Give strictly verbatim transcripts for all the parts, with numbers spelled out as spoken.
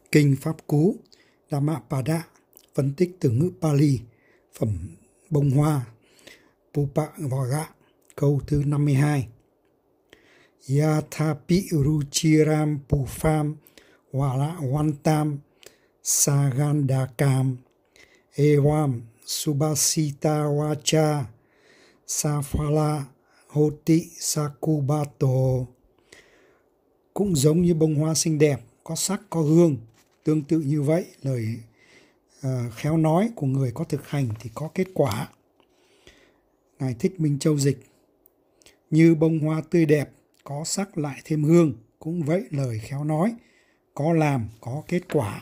Kinh Pháp Cú Dhammapada, phân tích từ ngữ Pali, phẩm bông hoa Pupa Vaga, câu thứ năm mươi hai. Yathapi ruchiram pufam wala wantam sagandakam evam subhasita vacha safala hoti sakubato. Cũng giống như bông hoa xinh đẹp, có sắc, có hương, tương tự như vậy, lời uh, khéo nói của người có thực hành thì có kết quả. Ngài Thích Minh Châu dịch: như bông hoa tươi đẹp, có sắc lại thêm hương, cũng vậy lời khéo nói, có làm, có kết quả.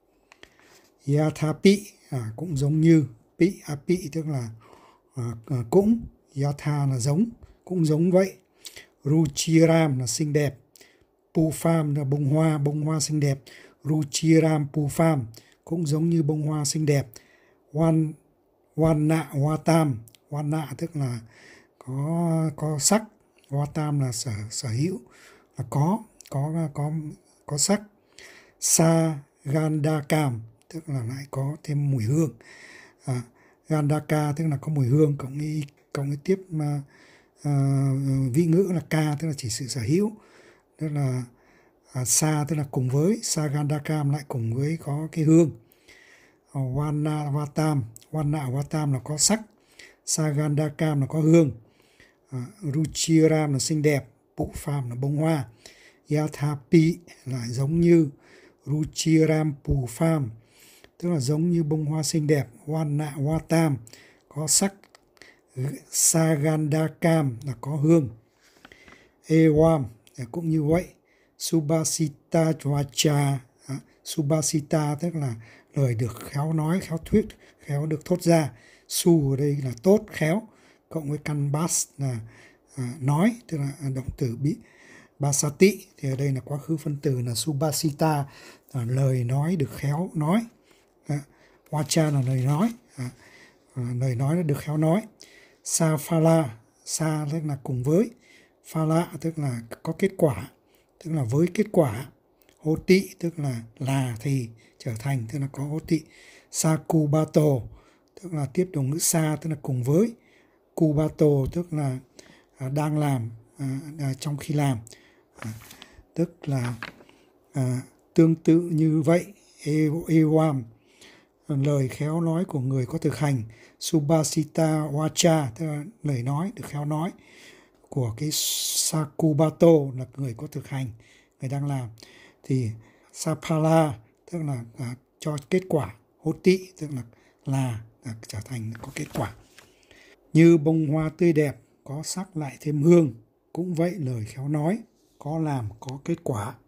Yathapi, à, cũng giống như, pi, api tức là à, cũng, yatha là giống, cũng giống vậy. Ruchiram là xinh đẹp, Pufam là bông hoa, bông hoa xinh đẹp. Ruchiram Pufam cũng giống như bông hoa xinh đẹp. Wan, Wanna Watam, Wanna tức là có có sắc, Watam là sở sở hữu, là có có có có sắc. Sa Gandakam tức là lại có thêm mùi hương. À, Gandaka tức là có mùi hương, cộng ý cộng ý tiếp mà uh, vị ngữ là ka tức là chỉ sự sở hữu, tức là à, sa tức là cùng với, sa Gandakam lại cùng với có cái hương. uh, Wanna Watam, Wanna Watam là có sắc, sa Gandakam là có hương. uh, Ruchiram là xinh đẹp, Pufam là bông hoa. Yathapi lại giống như, Ruchiram Pufam tức là giống như bông hoa xinh đẹp. Wanna Watam có sắc, Sagandakam là có hương. Evam cũng như vậy. Subhasita Vacha, à, Subhasita tức là lời được khéo nói, khéo thuyết, khéo được thốt ra. Su ở đây là tốt, khéo, cộng với căn bas là à, nói, tức là động từ bị basati, thì ở đây là quá khứ phân từ là Subhasita, là lời nói được khéo nói. À, Vacha là lời nói, à, lời nói là được khéo nói. Safala, sa tức là cùng với, phala tức là có kết quả, tức là với kết quả. Hoti tức là là thì trở thành, tức là có hoti. Sakubato tức là tiếp đồng ngữ sa, tức là cùng với. Kubato tức là à, đang làm, à, à, trong khi làm, à, tức là à, tương tự như vậy. Evam lời khéo nói của người có thực hành. Subhasita Vacha tức là lời nói được khéo nói của cái Sakubato là người có thực hành, người đang làm. Thì Sapala tức là à, cho kết quả. Hoti tức là là, là trở thành có kết quả. Như bông hoa tươi đẹp, có sắc lại thêm hương, cũng vậy lời khéo nói, có làm, có kết quả.